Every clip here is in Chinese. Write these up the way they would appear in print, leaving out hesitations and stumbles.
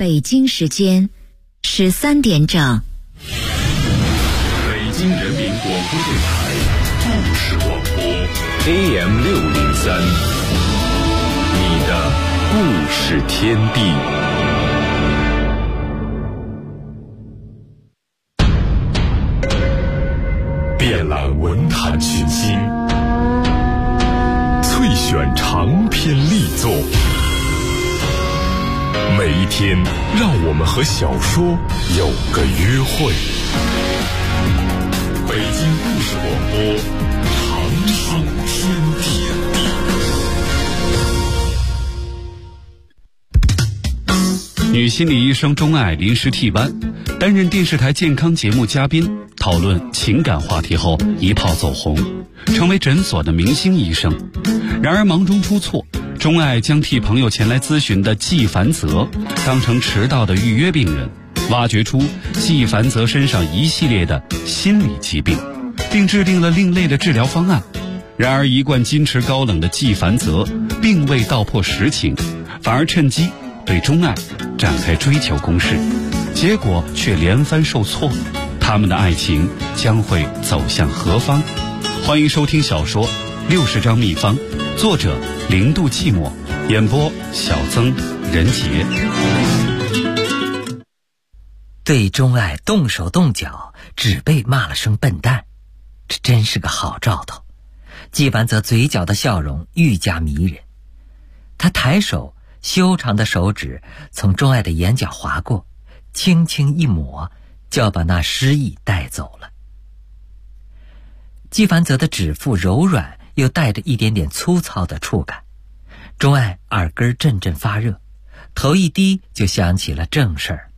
北京时间13点整。 北京人民广播电台故事广播 AM603，你的故事天地。遍览文坛群星，萃选长篇力作，每一天让我们和小说有个约会。北京故事广播，长寿天地。 女心理医生钟爱临时替班，担任电视台健康节目嘉宾，讨论情感话题后一炮走红，成为诊所的明星医生。然而忙中出错，钟爱将替朋友前来咨询的季凡泽当成迟到的预约病人，挖掘出季凡泽身上一系列的心理疾病，并制定了另类的治疗方案。然而一贯矜持高冷的季凡泽并未道破实情，反而趁机对钟爱展开追求攻势，结果却连番受挫。他们的爱情将会走向何方？欢迎收听小说《60张秘方》，作者0度寂寞，演播小曾、任杰。 对钟爱动手动脚，只被骂了声笨蛋，这真是个好兆头。季凡泽嘴角的笑容愈加迷人，他抬手，修长的手指从钟爱的眼角划过，轻轻一抹，就要把那诗意带走了。季凡泽的指腹柔软又带着一点点粗糙的触感，钟爱耳根阵阵发热，头一低就想起了正事儿。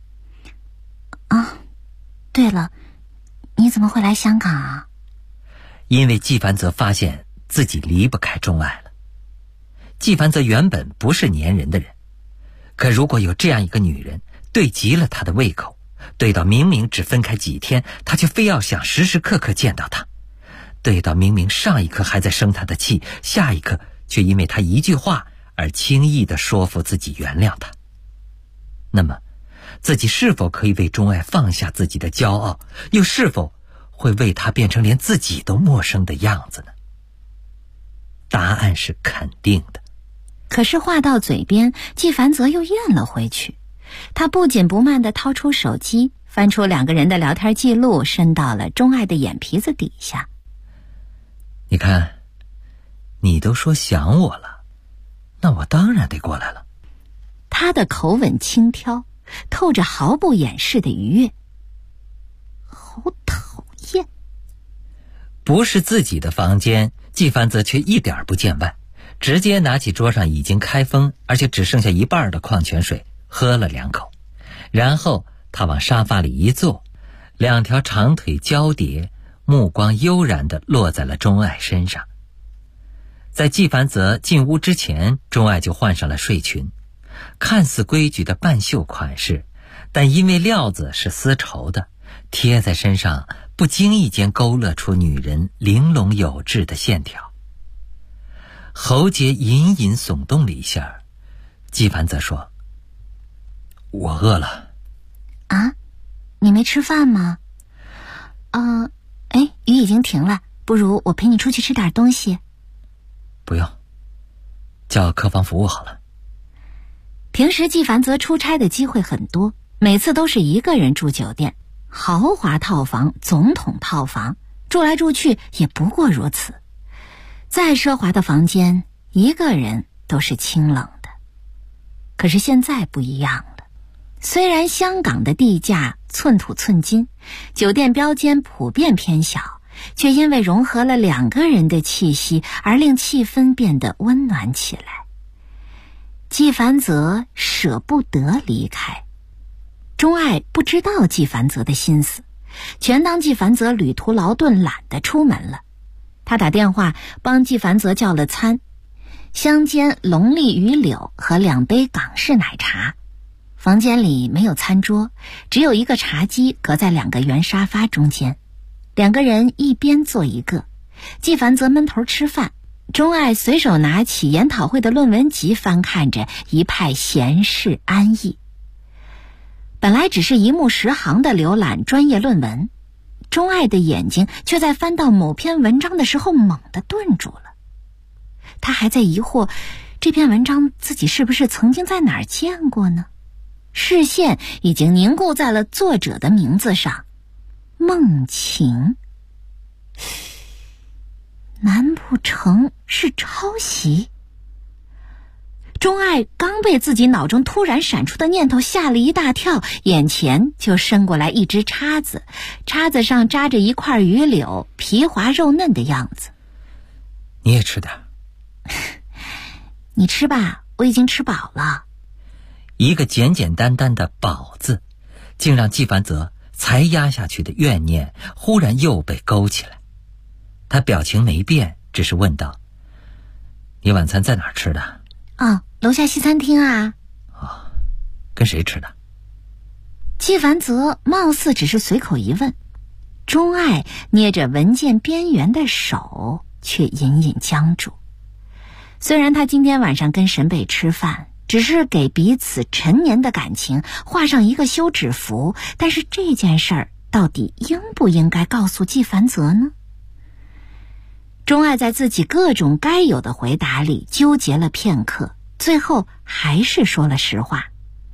对了，你怎么会来香港啊？ 因为季凡泽发现自己离不开钟爱了。季凡泽原本不是粘人的人，可如果有这样一个女人对极了他的胃口，对到明明只分开几天，他却非要想时时刻刻见到她，对到明明上一刻还在生他的气，下一刻却因为他一句话而轻易地说服自己原谅他，那么自己是否可以为钟爱放下自己的骄傲，又是否会为他变成连自己都陌生的样子呢？答案是肯定的。 可是话到嘴边，季凡泽又咽了回去。他不紧不慢地掏出手机，翻出2个人的聊天记录，伸到了钟爱的眼皮子底下。 你看，你都说想我了，那我当然得过来了。 他的口吻轻佻，透着毫不掩饰的愉悦。好讨厌。 不是自己的房间，季凡泽却一点不见外，直接拿起桌上已经开封而且只剩下一半的矿泉水，喝了2口，然后他往沙发里一坐，2条长腿交叠，目光悠然地落在了钟爱身上。在季凡泽进屋之前，钟爱就换上了睡裙，看似规矩的半袖款式，但因为料子是丝绸的，贴在身上不经意间勾勒出女人玲珑有致的线条。喉结隐隐耸动了一下，季凡泽说：我饿了。 啊？你没吃饭吗？雨已经停了，不如我陪你出去吃点东西。 不用，叫客房服务好了。 平时季凡泽出差的机会很多，每次都是一个人住酒店，豪华套房、总统套房，住来住去也不过如此。再奢华的房间，一个人都是清冷的。可是现在不一样了，虽然香港的地价寸土寸金，酒店标间普遍偏小，却因为融合了2个人的气息而令气氛变得温暖起来。季凡泽舍不得离开，钟爱不知道季凡泽的心思，全当季凡泽旅途劳顿懒得出门了。他打电话帮季凡泽叫了餐，香煎龙利鱼柳和2杯港式奶茶。房间里没有餐桌，只有一个茶几隔在2个圆沙发中间，2个人一边坐一个。季凡泽闷头吃饭，钟爱随手拿起研讨会的论文集翻看着，一派闲适安逸。 本来只是一目十行的浏览专业论文，钟爱的眼睛却在翻到某篇文章的时候猛地顿住了。他还在疑惑，这篇文章自己是不是曾经在哪儿见过呢？视线已经凝固在了作者的名字上，梦晴。难不成是抄袭？钟爱刚被自己脑中突然闪出的念头吓了一大跳，眼前就伸过来一只叉子，叉子上扎着一块鱼柳，皮滑肉嫩的样子。 你也吃点。 你吃吧，我已经吃饱了。 一个简简单单的饱字，竟让纪梵泽才压下去的怨念忽然又被勾起来。他表情没变，只是问道：你晚餐在哪儿吃的？ 楼下西餐厅啊。 跟谁吃的？ 纪梵泽貌似只是随口一问，钟爱捏着文件边缘的手却隐隐僵住。虽然他今天晚上跟沈北吃饭只是给彼此陈年的感情画上一个休止符，但是这件事儿到底应不应该告诉纪梵泽呢？钟爱在自己各种该有的回答里纠结了片刻，最后还是说了实话。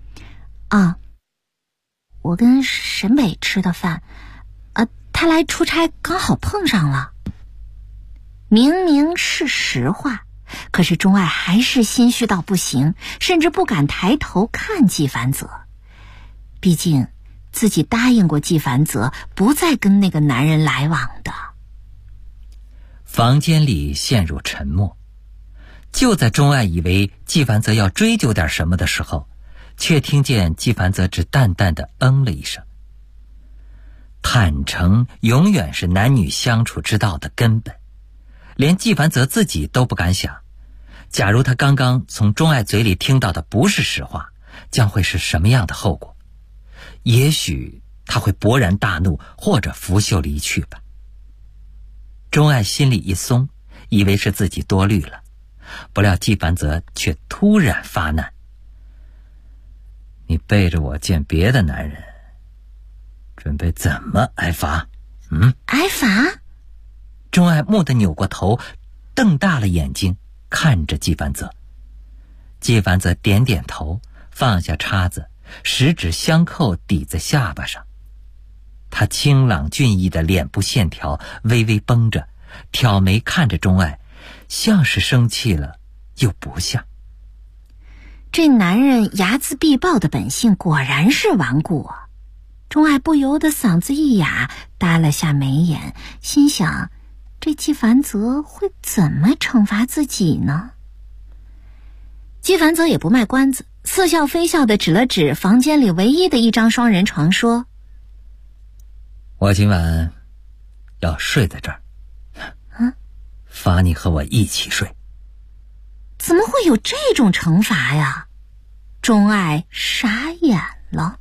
我跟沈北吃的饭，他来出差刚好碰上了。明明是实话，可是钟爱还是心虚到不行，甚至不敢抬头看纪梵泽。毕竟自己答应过纪梵泽不再跟那个男人来往的。 房间里陷入沉默。就在钟爱以为纪梵泽要追究点什么的时候，却听见纪梵泽只淡淡的了一声。坦诚永远是男女相处之道的根本，连纪梵泽自己都不敢想，假如他刚刚从钟爱嘴里听到的不是实话，将会是什么样的后果？也许他会勃然大怒，或者拂袖离去吧。钟爱心里一松，以为是自己多虑了，不料纪梵泽却突然发难：你背着我见别的男人，准备怎么挨罚？ 挨罚？ 钟爱蓦地扭过头，瞪大了眼睛看着纪梵泽。纪梵泽点点头，放下叉子，十指相扣抵在下巴上。他清朗俊逸的脸部线条微微绷着，挑眉看着钟爱，像是生气了，又不像。 这男人睚眦必报的本性果然是顽固啊！钟爱不由得嗓子一哑，耷了下眉眼，心想这纪梵泽会怎么惩罚自己呢？纪梵泽也不卖关子，似笑非笑地指了指房间里唯一的一张双人床，说： 我今晚要睡在这儿，罚你和我一起睡。 怎么会有这种惩罚呀？钟爱傻眼了。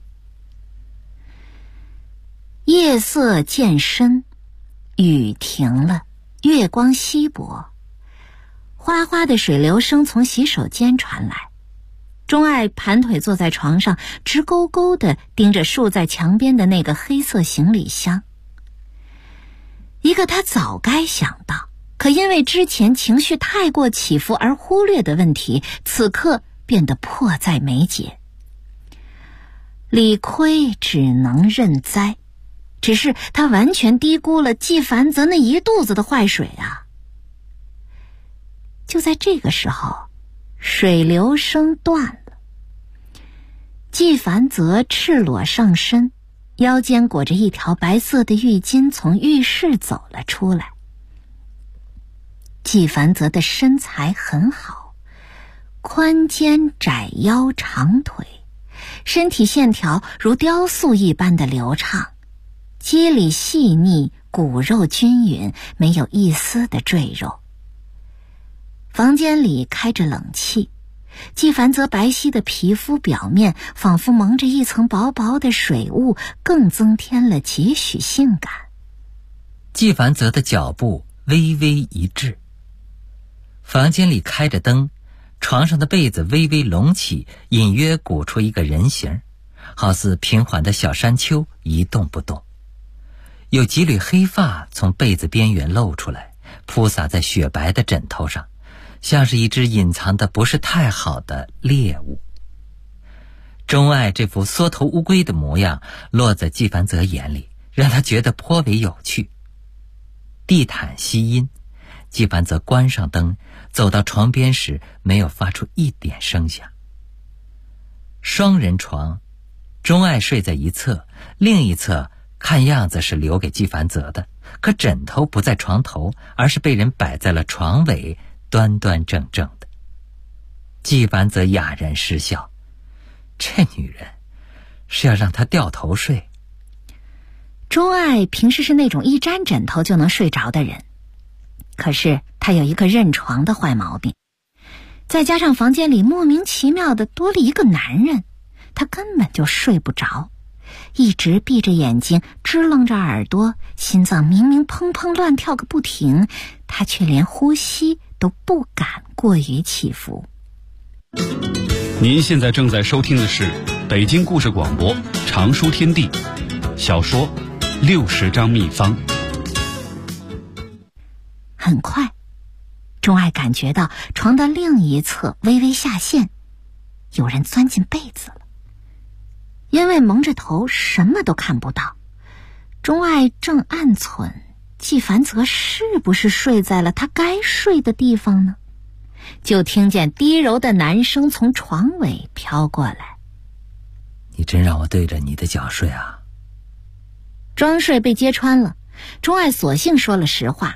夜色渐深，雨停了，月光稀薄，哗哗的水流声从洗手间传来。钟爱盘腿坐在床上，直勾勾地盯着竖在墙边的那个黑色行李箱。一个他早该想到，可因为之前情绪太过起伏而忽略的问题，此刻变得迫在眉睫。理亏只能认栽，只是他完全低估了纪梵泽那一肚子的坏水啊！就在这个时候，水流声断了。纪梵泽赤裸上身，腰间裹着一条白色的浴巾，从浴室走了出来。纪梵泽的身材很好，宽肩窄腰长腿，身体线条如雕塑一般的流畅，肌理细腻，骨肉均匀，没有一丝的赘肉。房间里开着冷气，纪梵泽白皙的皮肤表面仿佛蒙着一层薄薄的水雾，更增添了几许性感。 纪梵泽的脚步微微一滞，房间里开着灯，床上的被子微微隆起，隐约鼓出一个人形， 好似平缓的小山丘，一动不动。有几缕黑发从被子边缘露出来，铺洒在雪白的枕头上，像是一只隐藏的不是太好的猎物。钟爱这副缩头乌龟的模样落在纪梵泽眼里，让他觉得颇为有趣。地毯吸阴，纪梵泽关上灯，走到床边时没有发出一点声响。双人床，钟爱睡在一侧，另一侧看样子是留给纪梵泽的，可枕头不在床头，而是被人摆在了床尾，端端正正的。纪梵泽哑然失笑，这女人是要让他掉头睡。 钟爱平时是那种一沾枕头就能睡着的人，可是他有一个认床的坏毛病，再加上房间里莫名其妙的多了一个男人，他根本就睡不着，一直闭着眼睛，支棱着耳朵，心脏明明砰砰乱跳个不停，他却连呼吸都不敢过于起伏。 您现在正在收听的是北京故事广播长书天地小说60张秘方。 很快，钟爱感觉到床的另一侧微微下陷，有人钻进被子了。因为蒙着头什么都看不到，钟爱正暗忖纪梵泽是不是睡在了他该睡的地方呢，就听见低柔的男声从床尾飘过来： 你真让我对着你的脚睡啊？ 装睡被揭穿了，钟爱索性说了实话：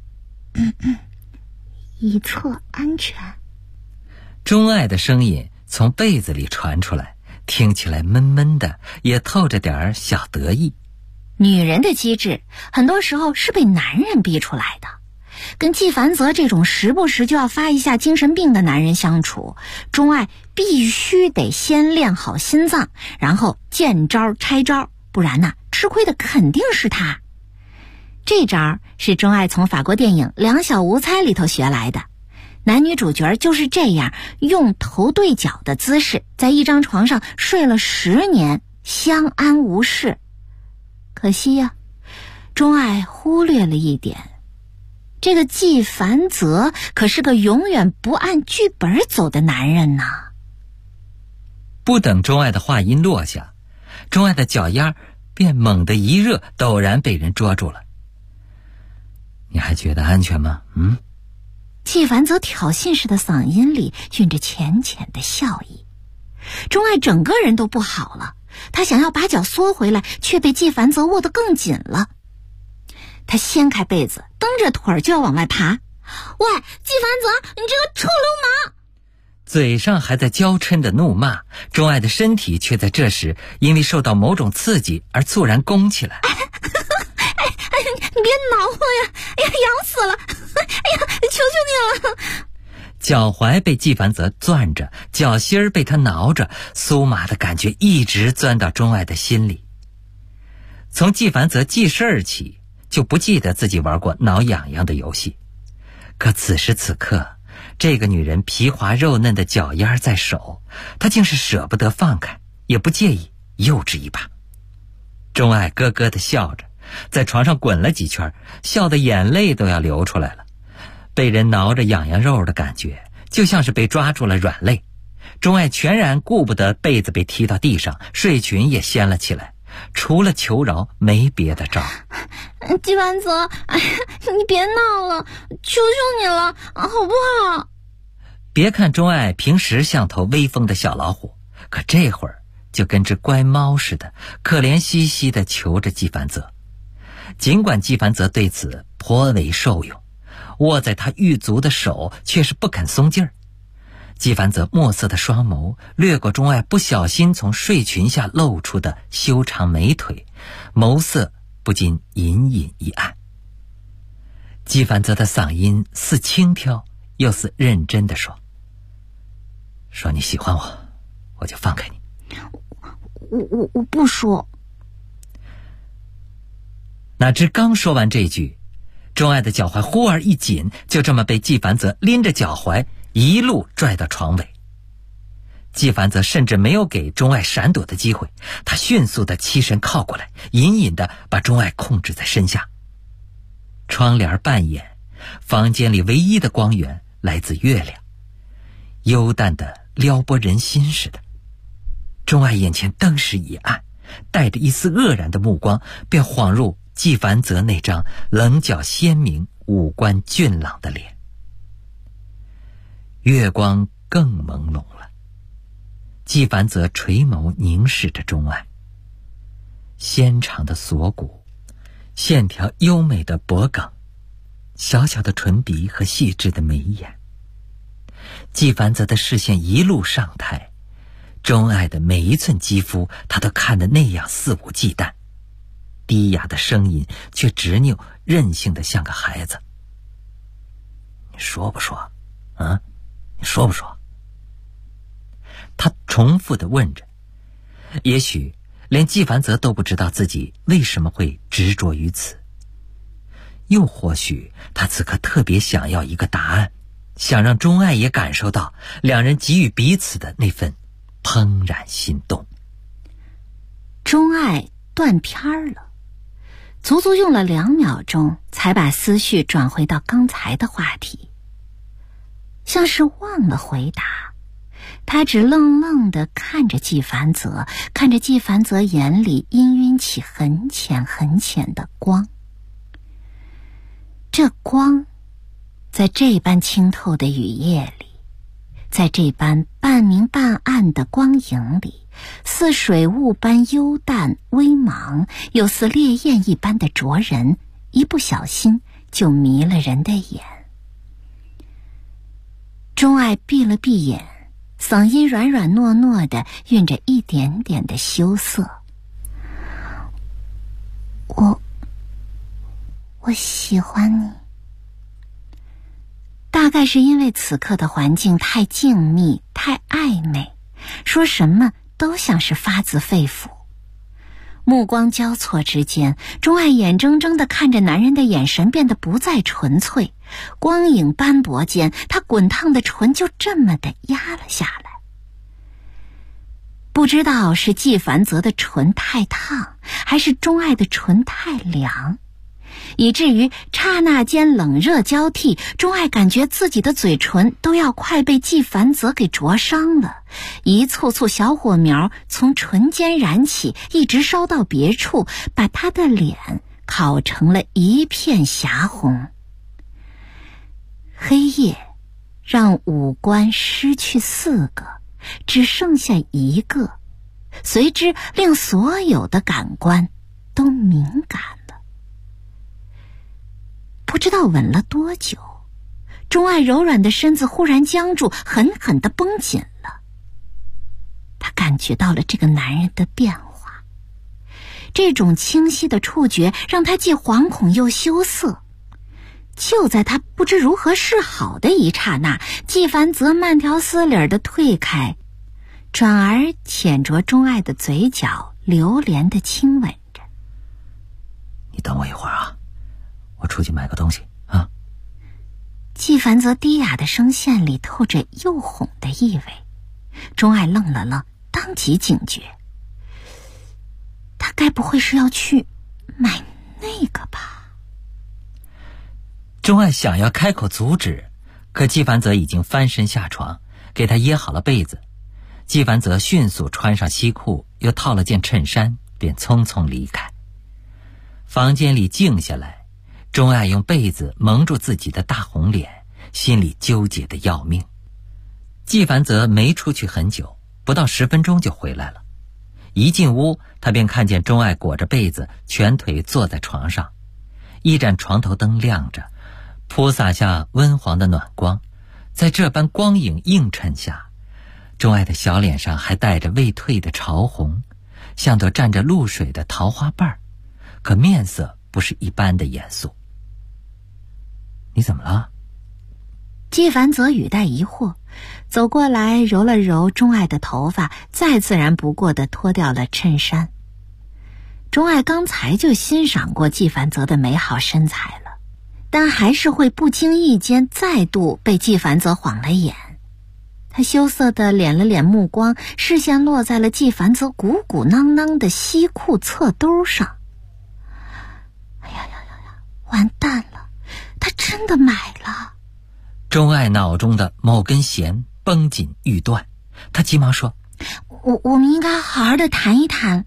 以策安全。 钟爱的声音从被子里传出来，听起来闷闷的，也透着点小得意。 女人的机智很多时候是被男人逼出来的，跟纪梵泽这种时不时就要发一下精神病的男人相处，钟爱必须得先练好心脏，然后见招拆招，不然呢，吃亏的肯定是他。这招是钟爱从法国电影《两小无猜》里头学来的，男女主角就是这样用头对角的姿势在一张床上睡了10年，相安无事。可惜呀，钟爱忽略了一点，这个纪梵泽可是个永远不按剧本走的男人呢。 不等钟爱的话音落下，钟爱的脚丫便猛地一热，陡然被人捉住了。你还觉得安全吗？ 纪梵泽挑衅式的嗓音里蕴着浅浅的笑意。钟爱整个人都不好了，他想要把脚缩回来，却被纪梵泽握得更紧了。他掀开被子，蹬着腿就要往外爬。喂，纪梵泽，你这个臭流氓！ 嘴上还在娇嗔的怒骂，钟爱的身体却在这时因为受到某种刺激而猝然弓起来。 你别挠我呀！哎呀，痒死了！哎呀，求求你了！ 脚踝被纪梵泽攥着，脚心儿被他挠着，酥麻的感觉一直钻到钟爱的心里。从纪梵泽记事儿起，就不记得自己玩过挠痒痒的游戏。可此时此刻，这个女人皮滑肉嫩的脚丫在手，他竟是舍不得放开，也不介意幼稚一把。钟爱咯咯地笑着，在床上滚了几圈，笑得眼泪都要流出来了。被人挠着痒痒肉的感觉，就像是被抓住了软肋。钟爱全然顾不得被子被踢到地上，睡裙也掀了起来，除了求饶没别的招。 纪梵泽，哎呀，你别闹了，求求你了，好不好？ 别看钟爱平时像头威风的小老虎，可这会儿就跟只乖猫似的，可怜兮兮地求着纪梵泽。尽管纪梵泽对此颇为受用，握在他玉足的手却是不肯松劲儿。纪梵泽墨色的双眸掠过钟爱不小心从睡裙下露出的修长美腿，眸色不禁隐隐一暗。纪梵泽的嗓音似轻佻又似认真地说：说你喜欢我，我就放开你。 我不说。 哪知刚说完这句，钟爱的脚踝忽而一紧，就这么被纪梵泽拎着脚踝一路拽到床尾。 纪梵泽甚至没有给钟爱闪躲的机会，他迅速地欺身靠过来，隐隐地把钟爱控制在身下。窗帘半掩，房间里唯一的光源来自月亮，幽淡的撩拨人心似的。钟爱眼前顿时一暗，带着一丝愕然的目光便晃入纪梵泽那张棱角鲜明、五官俊朗的脸。月光更朦胧了，纪梵泽垂眸凝视着钟爱，纤长的锁骨，线条优美的脖颈，小小的唇鼻和细致的眉眼。纪梵泽的视线一路上抬，钟爱的每一寸肌肤他都看得那样肆无忌惮，低哑的声音却执拗任性的像个孩子。你说不说啊？你说不说？他重复地问着，也许连纪梵泽都不知道自己为什么会执着于此，又或许他此刻特别想要一个答案，想让钟爱也感受到两人给予彼此的那份怦然心动。 钟爱断片了，足足用了2秒钟才把思绪转回到刚才的话题，像是忘了回答。他只愣愣地看着纪梵泽，看着纪梵泽眼里氤氲起很浅很浅的光。这光在这般清透的雨夜里，在这般半明半暗的光影里，似水雾般幽淡微茫，又似烈焰一般的灼人，一不小心就迷了人的眼。钟爱闭了闭眼，嗓音软软糯糯的，蕴着一点点的羞涩。我喜欢你。大概是因为此刻的环境太静谧，太暧昧，说什么都像是发自肺腑。目光交错之间，钟爱眼睁睁地看着男人的眼神变得不再纯粹，光影斑驳间，他滚烫的唇就这么的压了下来。不知道是纪梵泽的唇太烫，还是钟爱的唇太凉，以至于刹那间冷热交替，钟爱感觉自己的嘴唇都要快被纪梵泽给灼伤了，一簇簇小火苗从唇间燃起，一直烧到别处，把他的脸烤成了一片霞红。黑夜让五官失去4个，只剩下1个，随之令所有的感官都敏感了。不知道吻了多久，钟爱柔软的身子忽然僵住，狠狠地绷紧了。他感觉到了这个男人的变化，这种清晰的触觉让他既惶恐又羞涩。就在他不知如何是好的一刹那，纪梵泽慢条斯理地退开，转而浅着钟爱的嘴角，流连地亲吻着。 你等我一会儿啊，我出去买个东西啊。 纪梵泽低哑的声线里透着诱哄的意味。钟爱愣了愣，当即警觉，他该不会是要去买那个吧？ 钟爱想要开口阻止，可纪梵泽已经翻身下床，给他掖好了被子。纪梵泽迅速穿上西裤，又套了件衬衫，便匆匆离开。房间里静下来，钟爱用被子蒙住自己的大红脸，心里纠结的要命。纪梵泽没出去很久，不到10分钟就回来了。一进屋，他便看见钟爱裹着被子，全腿坐在床上，一盏床头灯亮着，铺洒下温黄的暖光。在这般光影映衬下，钟爱的小脸上还带着未退的潮红，像朵沾着露水的桃花瓣，可面色不是一般的严肃。你怎么了？ 纪梵泽语带疑惑，走过来揉了揉钟爱的头发，再自然不过地脱掉了衬衫。钟爱刚才就欣赏过纪梵泽的美好身材了，但还是会不经意间再度被纪梵泽晃了眼。 他羞涩地敛了敛目光，视线落在了季凡泽鼓鼓囊囊的西裤侧兜上。哎呀，完蛋了，他真的买了。 钟爱脑中的某根弦绷紧欲断，他急忙说： 我们应该好好的谈一谈。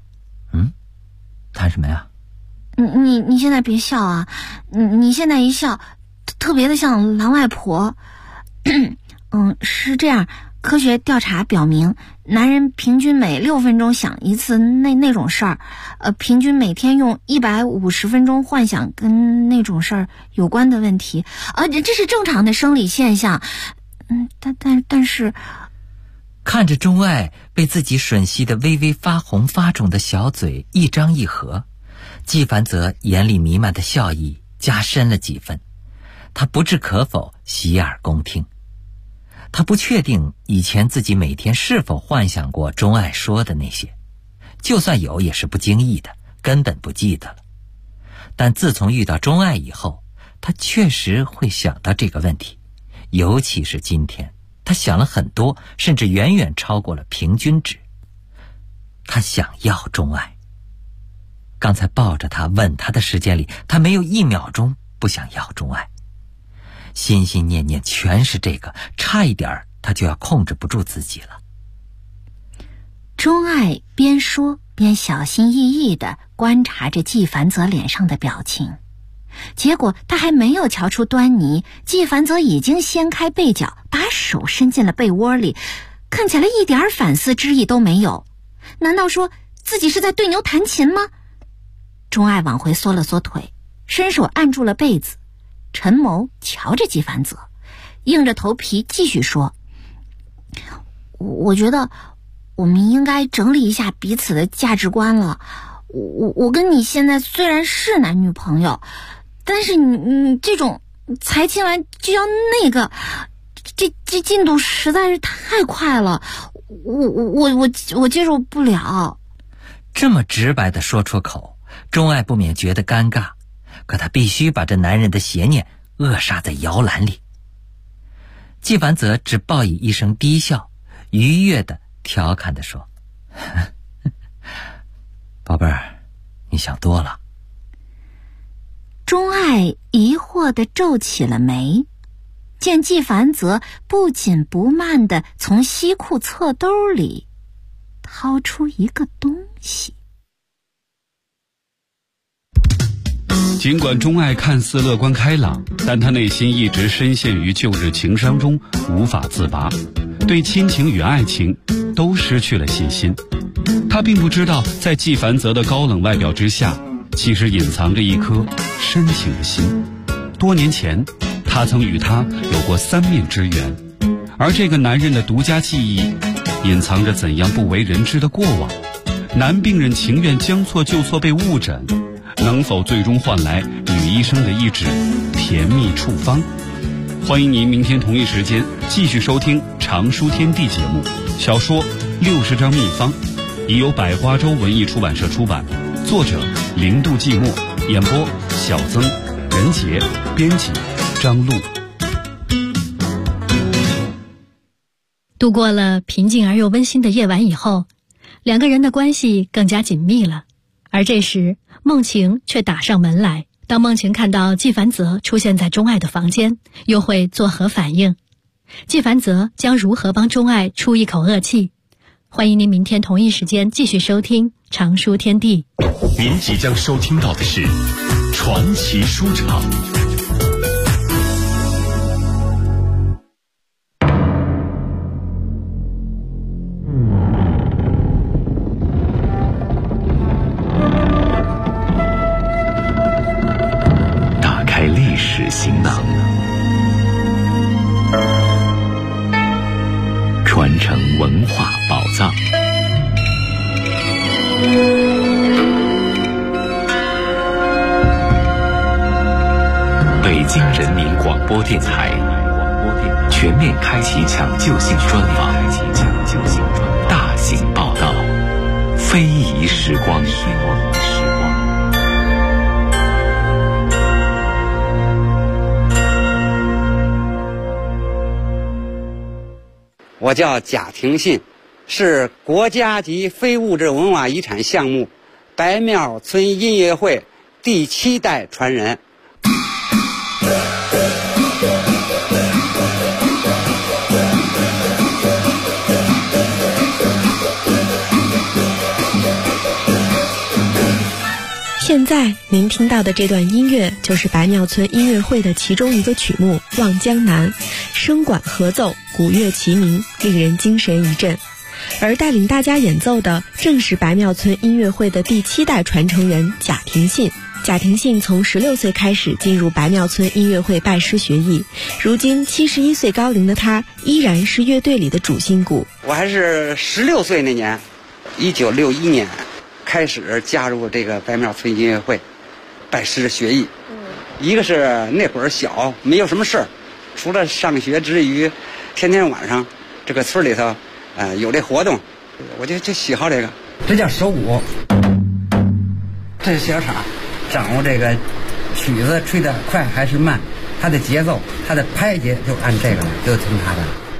谈什么呀？ 你现在别笑啊，你现在一笑特别的像狼外婆。是这样，科学调查表明，男人平均每6分钟想一次那种事儿，平均每天用150分钟幻想跟那种事儿有关的问题，这是正常的生理现象。但是， 看着钟爱被自己吮吸的微微发红发肿的小嘴一张一合，季凡泽眼里弥漫的笑意加深了几分。他不置可否，洗耳恭听。他不确定以前自己每天是否幻想过钟爱说的那些，就算有也是不经意的，根本不记得了。但自从遇到钟爱以后，他确实会想到这个问题，尤其是今天，他想了很多，甚至远远超过了平均值。他想要钟爱。刚才抱着他吻他的时间里，他没有1秒钟不想要钟爱。心心念念全是这个，差一点他就要控制不住自己了。 钟爱边说边小心翼翼地观察着季凡泽脸上的表情，结果他还没有瞧出端倪，季凡泽已经掀开被角，把手伸进了被窝里，看起来一点反思之意都没有。难道说自己是在对牛弹琴吗？钟爱往回缩了缩腿，伸手按住了被子，沉眸瞧着季凡泽，硬着头皮继续说：我觉得我们应该整理一下彼此的价值观了。我跟你现在虽然是男女朋友，但是你这种才亲完就要那个，这进度实在是太快了，我接受不了。 这么直白地说出口，钟爱不免觉得尴尬，可他必须把这男人的邪念扼杀在摇篮里。季凡泽只报以一声低笑，愉悦地调侃地说：宝贝儿，你想多了。 钟爱疑惑地皱起了眉，见季凡泽不紧不慢地从西裤侧兜里掏出一个东西。 尽管钟爱看似乐观开朗，但他内心一直深陷于旧日情伤中无法自拔，对亲情与爱情都失去了信心。他并不知道，在季凡泽的高冷外表之下，其实隐藏着一颗深情的心。多年前，他曾与他有过3面之缘，而这个男人的独家记忆，隐藏着怎样不为人知的过往。男病人情愿将错就错被误诊，能否最终换来女医生的一纸甜蜜处方？欢迎您明天同一时间继续收听《常书天地》节目。小说60张秘方已由百花洲文艺出版社出版，作者零度寂寞，演播小曾、任杰，编辑张璐。 度过了平静而又温馨的夜晚以后，两个人的关系更加紧密了。而这时梦晴却打上门来，当梦晴看到季凡泽出现在钟爱的房间，又会作何反应？季凡泽将如何帮钟爱出一口恶气？欢迎您明天同一时间继续收听常书天地。 您即将收听到的是传奇书场。打开历史行囊，传承文化宝藏。北京人民广播电台全面开启抢救性专访，大型报道，非遗时光。 我叫贾廷信，是国家级非物质文化遗产项目白庙村音乐会第7代传人。 现在您听到的这段音乐就是白庙村音乐会的其中一个曲目《望江南》，声管合奏，鼓乐齐鸣，令人精神一振。而带领大家演奏的正是白庙村音乐会的第7代传承人贾廷信。贾廷信从16岁开始进入白庙村音乐会拜师学艺，如今71岁高龄的他依然是乐队里的主心骨。 我还是16岁那年，1961年开始加入这个白庙村音乐会，拜师学艺。一个是那会儿小，没有什么事儿，除了上学之余，天天晚上这个村里头，有这活动，我就喜好这个。这叫手鼓，这是小叉，掌握这个曲子吹得快还是慢，它的节奏，它的拍节就按这个了，就听它的。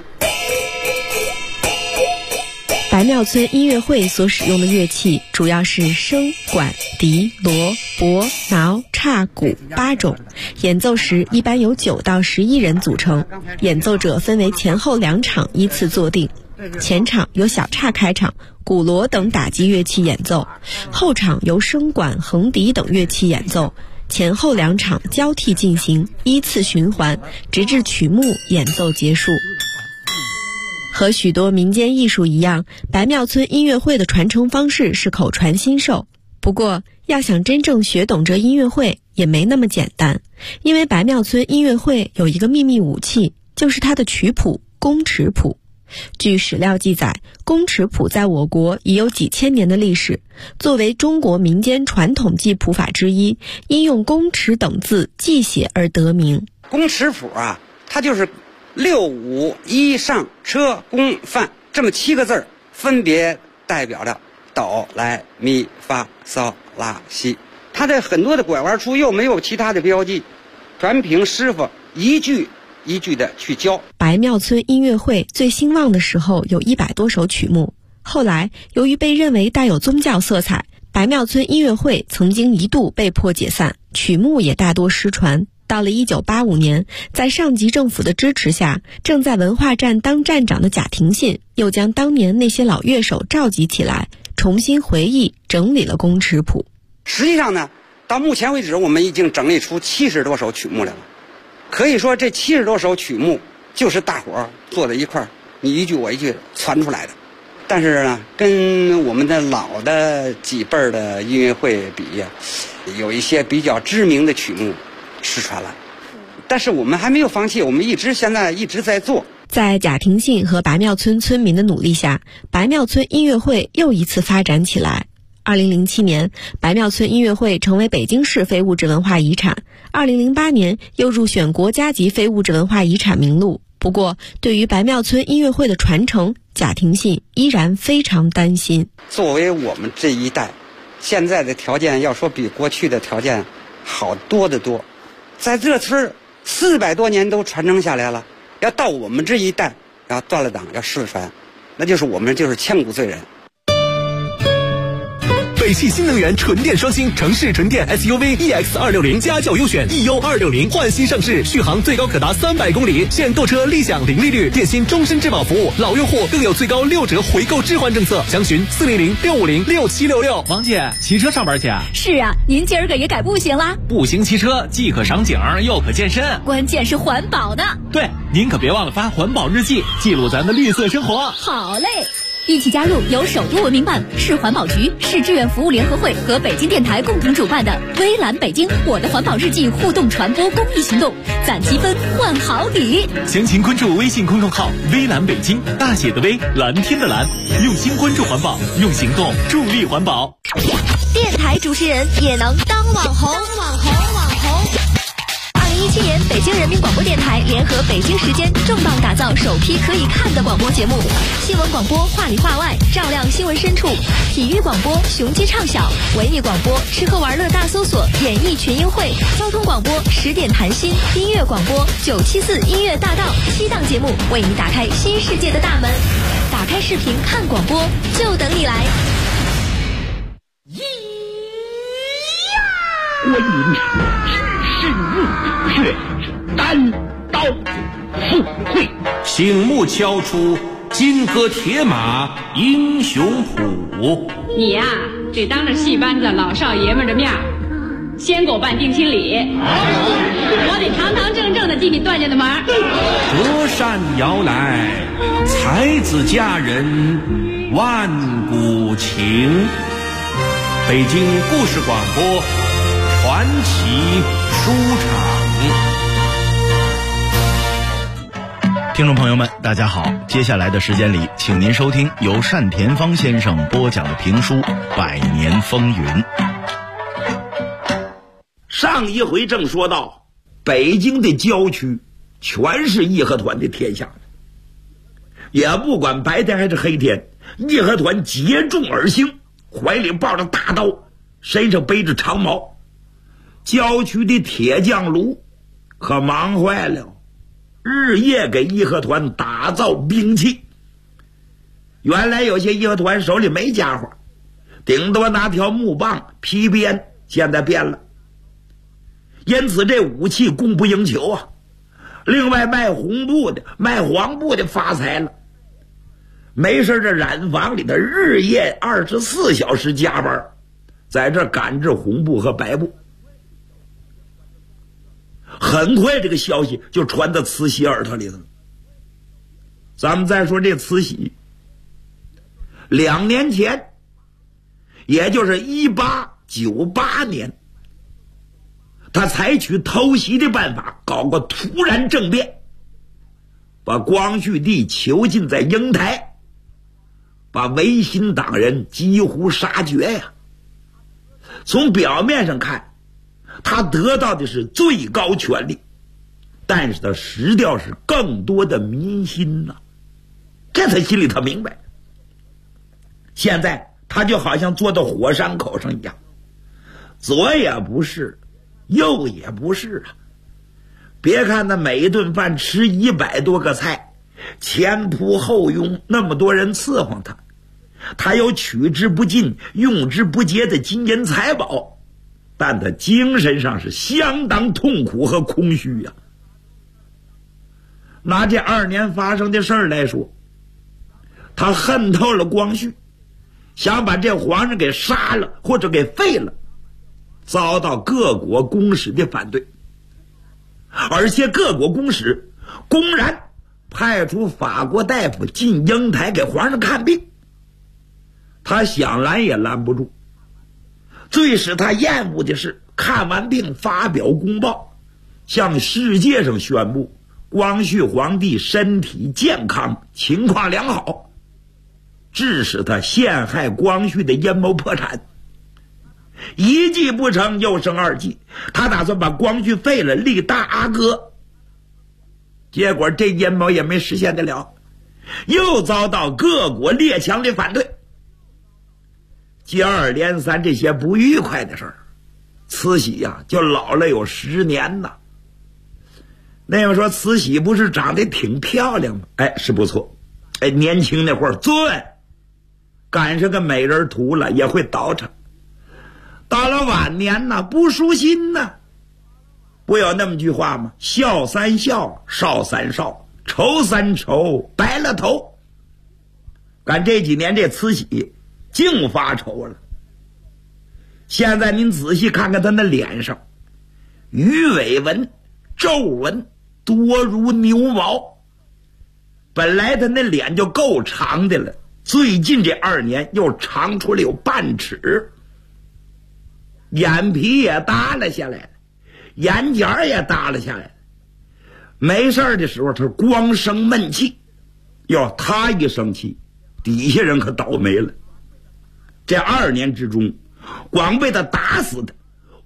白庙村音乐会所使用的乐器主要是笙、管、笛、锣、钹、挠、叉、鼓8种，演奏时一般由9到11人组成，演奏者分为前后2场依次坐定，前场由小叉开场，鼓锣等打击乐器演奏，后场由笙管、横笛等乐器演奏，前后2场交替进行，依次循环，直至曲目演奏结束。和许多民间艺术一样，白庙村音乐会的传承方式是口传心授。不过，要想真正学懂这音乐会也没那么简单，因为白庙村音乐会有一个秘密武器，就是它的曲谱——宫尺谱。据史料记载，宫尺谱在我国已有几千年的历史，作为中国民间传统记谱法之一，因用宫尺等字记写而得名。 宫尺谱啊，它就是6、5、1上车宫范这么7个字，分别代表着哆来咪发嗦拉西。它的很多的拐弯处又没有其他的标记，全凭师傅一句一句的去教。 白庙村音乐会最兴旺的时候有100多首曲目，后来由于被认为带有宗教色彩，白庙村音乐会曾经一度被迫解散，曲目也大多失传。到了1985年，在上级政府的支持下，正在文化站当站长的贾廷信又将当年那些老乐手召集起来，重新回忆整理了宫尺谱。 实际上呢，到目前为止我们已经整理出70多首曲目来了，可以说这70多首曲目就是大伙儿坐在一块儿，你一句我一句传出来的。但是呢，跟我们的老的几辈儿的音乐会比呀，有一些比较知名的曲目失传了，但是我们还没有放弃，我们现在一直在做。 在贾廷信和白庙村村民的努力下，白庙村音乐会又一次发展起来。2007年，白庙村音乐会成为北京市非物质文化遗产，2008年又入选国家级非物质文化遗产名录。不过，对于白庙村音乐会的传承，贾廷信依然非常担心。 作为我们这一代，现在的条件要说比过去的条件好多得多，在这村400多年都传承下来了，要到我们这一代要断了档要失传，那就是我们就是千古罪人。 北汽新能源纯电双星城市纯电 SUV EX260家轿优选 EU260换新上市，续航最高可达300公里，现购车立享零利率，电信终身质保服务，老用户更有最高6折回购置换政策，详询400-650-6766。 王姐，骑车上班去啊？ 是啊，您今儿个也改步行啦？ 步行骑车既可赏景又可健身， 关键是环保的。 对，您可别忘了发环保日记，记录咱的绿色生活。 好嘞。一起加入由首都文明办、市环保局、市志愿服务联合会和北京电台共同主办的微蓝北京我的环保日记互动传播公益行动，攒积分换好礼。 详情关注微信公众号微蓝北京，大写的微，蓝天的蓝，用心关注环保，用行动助力环保。 电台主持人也能当网红。 2017年，北京人民广播电台联合北京时间重磅打造首批可以看的广播节目：新闻广播话里话外，照亮新闻深处；体育广播雄鸡唱晓；文艺广播吃喝玩乐大搜索，演艺群英会；交通广播10点谈心；音乐广播974音乐大道。7档节目为你打开新世界的大门。打开视频看广播，就等你来。 观音只是入血，单刀赴会， 醒目敲出金戈铁马英雄谱。 你呀，得当着戏班子老少爷们的面先给我办定亲礼，我得堂堂正正的进你段家的门。 隔山遥来，才子佳人万古情。北京故事广播传奇书场。听众朋友们，大家好，接下来的时间里，请您收听由单田芳先生播讲的评书《百年风云》。 上一回正说到，北京的郊区全是义和团的天下，也不管白天还是黑天，义和团接踵而行，怀里抱着大刀，身上背着长矛。郊区的铁匠炉可忙坏了，日夜给义和团打造兵器。原来有些义和团手里没家伙，顶多拿条木棒劈鞭，现在变了，因此这武器供不应求啊。另外卖红布的卖黄布的发财了，没事这染坊里的日夜24小时加班，在这赶制红布和白布。很快这个消息就传到慈禧耳朵里了。咱们再说这慈禧，2年前，也就是1898年，他采取偷袭的办法，搞个突然政变，把光绪帝囚禁在瀛台，把维新党人几乎杀绝呀。从表面上看，他得到的是最高权力，但是他失掉是更多的民心呐。这他心里他明白。现在他就好像坐到火山口上一样，左也不是，右也不是啊。别看他每一顿饭吃100多个菜，前仆后拥，那么多人伺候他，他有取之不尽用之不竭的金银财宝，但他精神上是相当痛苦和空虚呀。拿这2年发生的事儿来说，他恨透了光绪，想把这皇上给杀了或者给废了，遭到各国公使的反对，而且各国公使公然派出法国大夫进瀛台给皇上看病，他想拦也拦不住。最使他厌恶的是，看完病发表公报，向世界上宣布光绪皇帝身体健康，情况良好，致使他陷害光绪的阴谋破产。一计不成，又生2计，他打算把光绪废了，立大阿哥。结果这阴谋也没实现得了，又遭到各国列强的反对。接二连三这些不愉快的事儿，慈禧呀就老了有10年呐。那么说慈禧不是长得挺漂亮吗？哎，是不错。哎，年轻那会儿尊，赶上个美人图了也会倒饬。到了晚年呢，不舒心呢。不有那么句话吗？笑3笑，少3少，愁3愁，白了头。赶这几年这慈禧净发愁了。现在您仔细看看他那脸上，鱼尾纹、皱纹多如牛毛。本来他那脸就够长的了，最近这2年又长出了有半尺，眼皮也耷拉下来了，眼角也耷拉下来了。没事的时候他光生闷气，要他一生气，底下人可倒霉了。这2年之中，光被他打死的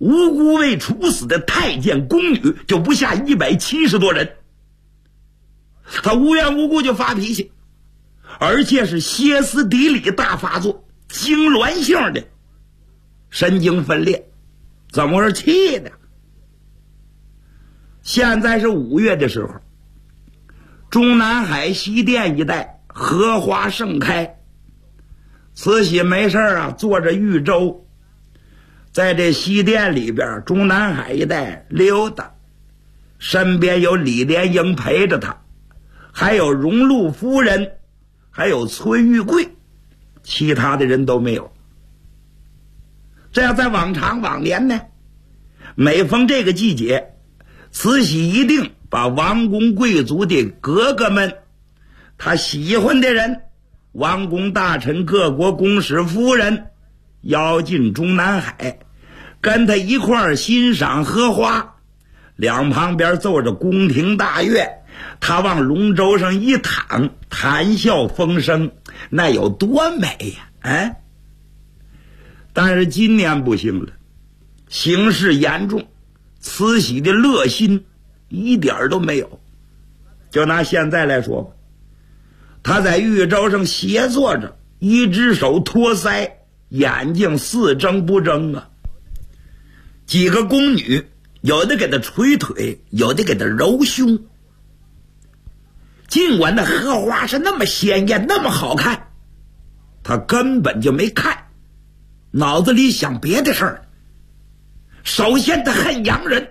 无辜未处死的太监宫女就不下170多人。他无缘无故就发脾气，而且是歇斯底里大发作，痉挛性的神经分裂。怎么回事？气的。现在是5月的时候，中南海西滇一带荷花盛开，慈禧没事啊，坐着玉舟在这西滇里边中南海一带溜达，身边有李莲英陪着他，还有荣禄夫人，还有崔玉贵，其他的人都没有。这样在往年呢，每逢这个季节，慈禧一定把王公贵族的哥哥们，他喜欢的人，王公大臣、各国公使夫人邀进中南海，跟他一块儿欣赏荷花。两旁边奏着宫廷大乐，他往龙舟上一躺，谈笑风生，那有多美呀！但是今年不行了，形势严重，慈禧的乐心一点都没有。就拿现在来说吧，他在玉舟上斜坐着，一只手托腮，眼睛似睁不睁啊。几个宫女有的给他捶腿，有的给他揉胸。尽管那荷花是那么鲜艳，那么好看，他根本就没看，脑子里想别的事儿。首先他恨洋人，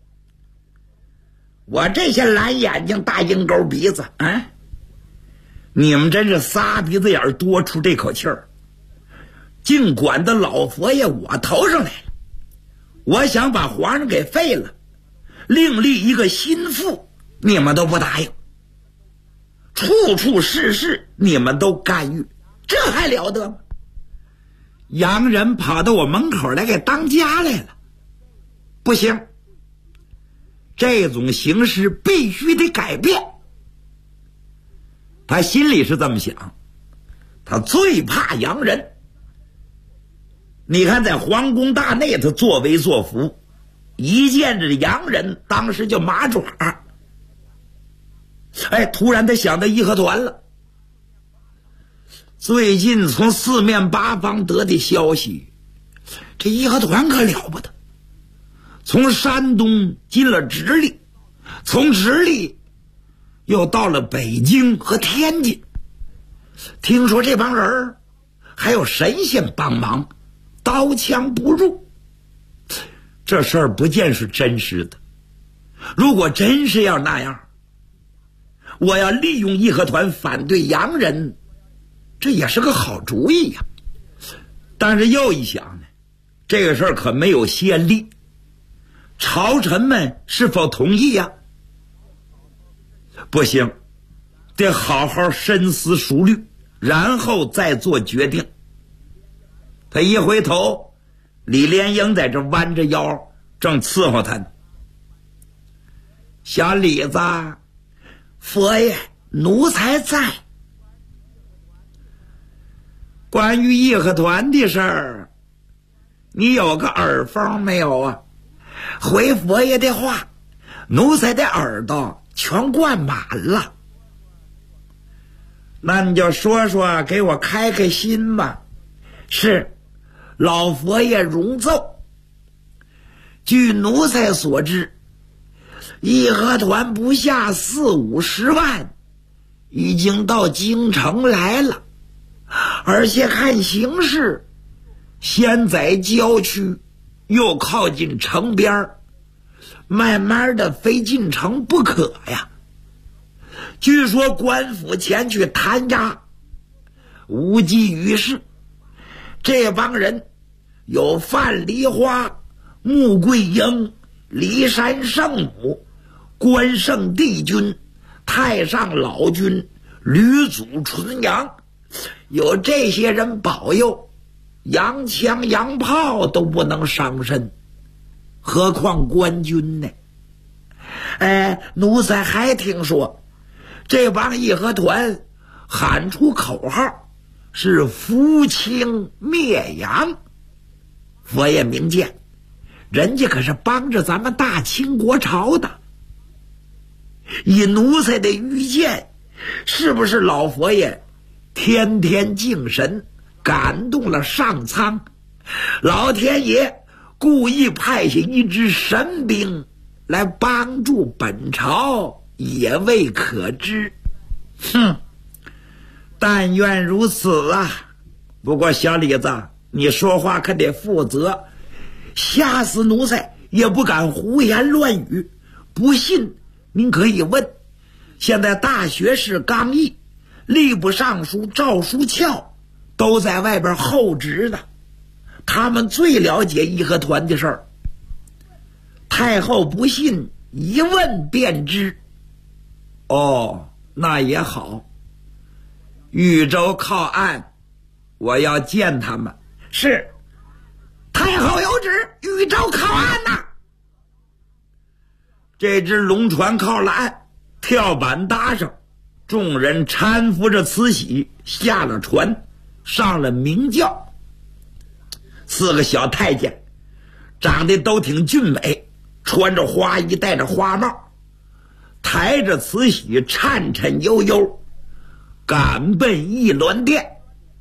我这些蓝眼睛大鹰钩鼻子啊，你们真是仨鼻子眼多出这口气儿，竟管得老佛爷我头上来了。我想把皇上给废了，另立一个心腹，你们都不答应，处处事你们都干预，这还了得吗？洋人跑到我门口来给当家来了，不行，这种形势必须得改变。他心里是这么想，他最怕洋人。你看在皇宫大内他作威作福，一见着洋人当时就麻爪。突然他想到义和团了。最近从四面八方得的消息，这义和团可了不得，从山东进了直隶，从直隶又到了北京和天津。听说这帮人还有神仙帮忙，刀枪不入。这事儿不见是真实的，如果真是要那样，我要利用义和团反对洋人，这也是个好主意呀。但是又一想呢，这个事儿可没有先例，朝臣们是否同意呀？不行，得好好深思熟虑，然后再做决定。他一回头，李莲英在这弯着腰正伺候他呢。小李子，佛爷，奴才在。关于义和团的事儿，你有个耳风没有啊？回佛爷的话，奴才的耳朵全灌满了。那你就说说，给我开开心吧。是，老佛爷容奏。据奴才所知，义和团不下40-50万已经到京城来了，而且看形势，先在郊区，又靠近城边，慢慢的非进城不可呀。据说官府前去弹压，无济于事。这帮人有范梨花、穆桂英、骊山圣母、关圣帝君、太上老君、吕祖纯阳，有这些人保佑，洋枪洋炮都不能伤身，何况官军呢？奴才还听说这帮义和团喊出口号是扶清灭洋。佛爷明鉴， 人家可是帮着咱们大清国朝的。以奴才的愚见，是不是老佛爷天天敬神，感动了上苍，老天爷故意派下一支神兵来帮助本朝，也未可知。但愿如此啊！不过小李子，你说话可得负责，吓死奴才也不敢胡言乱语。不信您可以问，现在大学士刚毅、吏部尚书赵书翘都在外边候职呢，他们最了解义和团的事儿。太后不信，一问便知。哦，那也好。豫州靠岸，我要见他们。是，太后有旨，豫州靠岸呐。这只龙船靠了岸，跳板搭上，众人搀扶着慈禧下了船，上了明轿。4个小太监长得都挺俊美，穿着花衣，戴着花帽，抬着慈禧颤颤悠悠赶奔逸銮殿。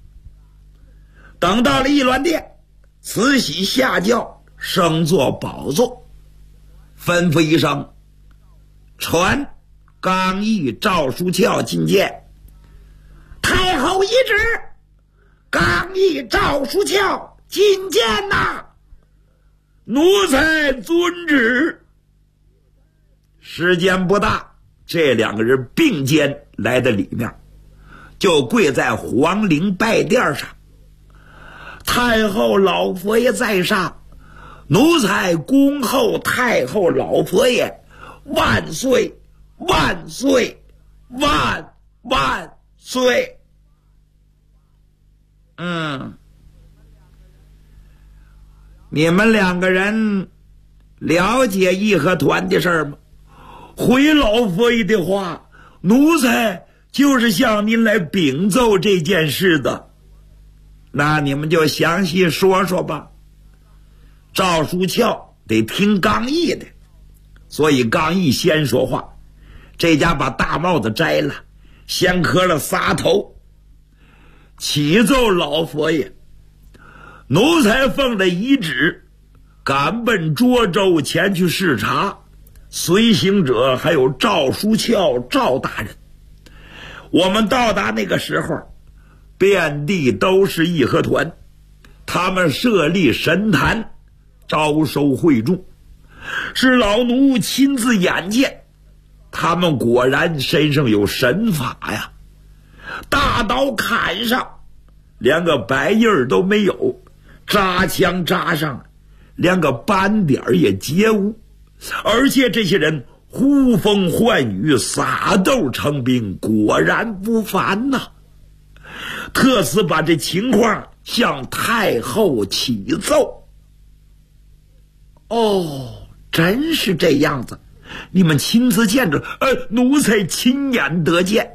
等到了逸銮殿，慈禧下轿升坐宝座，吩咐一声，传刚毅、赵书翘觐见。太后懿旨，刚毅、赵书翘觐见呐。奴才遵旨。时间不大，这2个人并肩来到里面，就跪在皇陵拜殿上。太后老佛爷在上，奴才恭候太后老佛爷万岁万岁万万岁。你们2个人了解义和团的事儿吗？回老佛爷的话，奴才就是向您来禀奏这件事的。那你们就详细说说吧。赵书翘得听刚毅的，所以刚毅先说话。这家把大帽子摘了，先磕了3头，启奏老佛爷，奴才奉了遗旨，赶奔涿州前去视察，随行者还有赵书翘赵大人。我们到达那个时候，遍地都是义和团，他们设立神坛，招收会众，是老奴亲自眼见，他们果然身上有神法呀。大刀砍上，连个白印儿都没有，扎枪扎上，连个斑点也皆无。而且这些人呼风唤雨，撒豆成兵，果然不凡呐。特此把这情况向太后启奏。哦，真是这样子，你们亲自见着，奴才亲眼得见。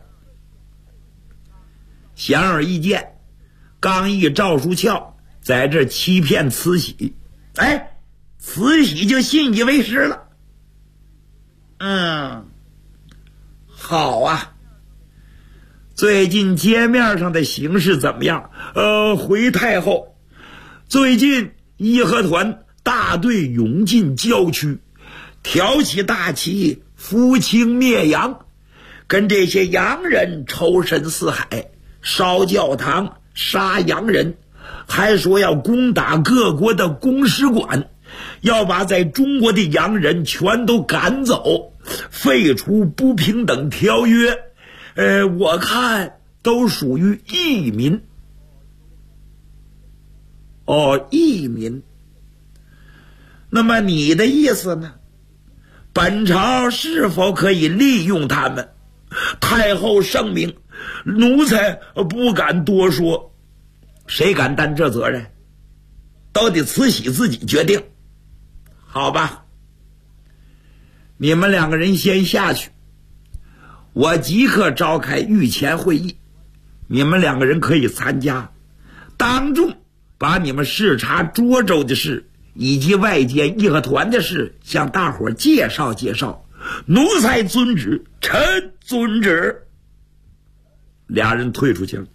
显而易见，刚毅、赵书翘在这欺骗慈禧，慈禧就信以为实了。好啊。最近街面上的形势怎么样？回太后，最近义和团大队涌进郊区，挑起大旗，扶清灭洋，跟这些洋人仇深似海，烧教堂，杀洋人，还说要攻打各国的公使馆，要把在中国的洋人全都赶走，废除不平等条约。我看都属于义民。义民。那么你的意思呢？本朝是否可以利用他们？太后圣明，奴才不敢多说。谁敢担这责任？都得慈禧自己决定。好吧，你们2个人先下去，我即刻召开御前会议，你们2个人可以参加，当众把你们视察涿州的事以及外间义和团的事向大伙介绍介绍。奴才遵旨，臣遵旨。俩人退出去了。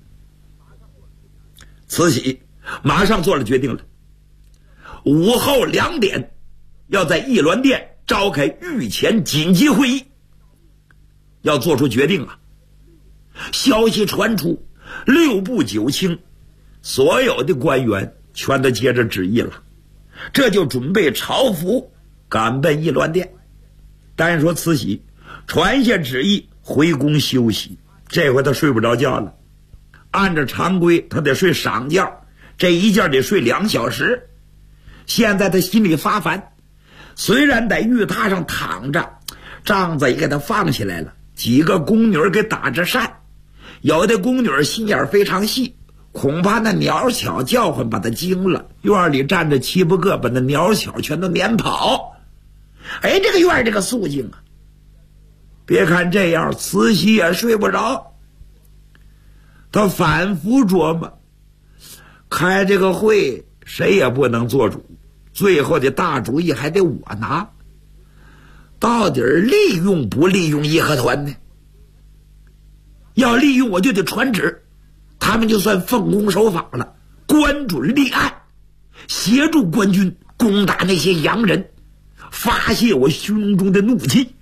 慈禧马上做了决定了，午后2点要在义銮殿召开御前紧急会议，要做出决定啊。消息传出，6部9卿所有的官员全都接着旨意了，这就准备朝服赶奔义銮殿。但是说慈禧传下旨意回宫休息，这回他睡不着觉了。按照常规他得睡晌觉，这一觉得睡2小时。现在他心里发烦，虽然在玉榻上躺着，帐子也给他放起来了，几个宫女给打着扇，有的宫女心眼非常细，恐怕那鸟巧叫唤把他惊了，院里站着7、8个，把那鸟巧全都撵跑。哎，这个院这个肃静啊！别看这样，慈禧也睡不着。他反复琢磨，开这个会谁也不能做主，最后的大主意还得我拿。到底利用不利用义和团呢？要利用我就得传旨，他们就算奉公守法了，官准立案，协助官军攻打那些洋人，发泄我胸中的怒气。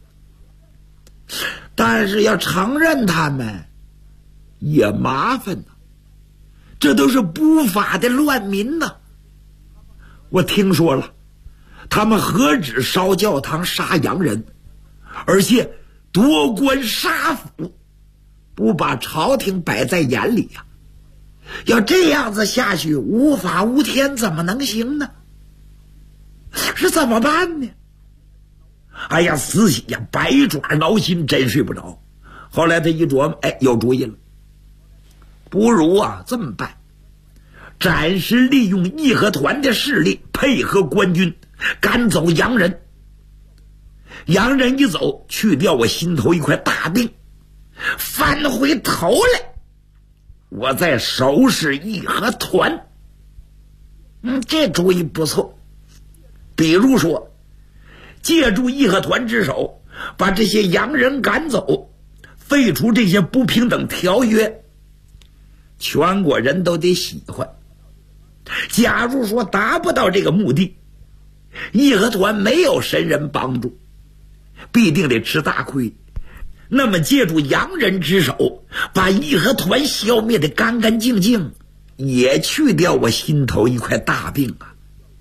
但是要承认他们也麻烦呢，这都是不法的乱民呢。我听说了，他们何止烧教堂杀洋人，而且夺官杀府，不把朝廷摆在眼里呀。要这样子下去，无法无天怎么能行呢？是怎么办呢？哎呀，慈禧呀，百爪挠心，真睡不着。后来他一琢磨，哎，有主意了，不如啊这么办，暂时利用义和团的势力，配合官军赶走洋人。洋人一走，去掉我心头一块大病，翻回头来，我再收拾义和团。这主意不错。比如说，借助义和团之手，把这些洋人赶走，废除这些不平等条约，全国人都得喜欢。假如说达不到这个目的，义和团没有神人帮助，必定得吃大亏。那么借助洋人之手，把义和团消灭得干干净净，也去掉我心头一块大病啊。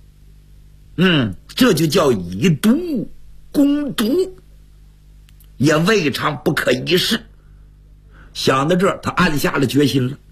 这就叫以毒攻毒，也未尝不可一试。想到这儿，他暗下了决心了。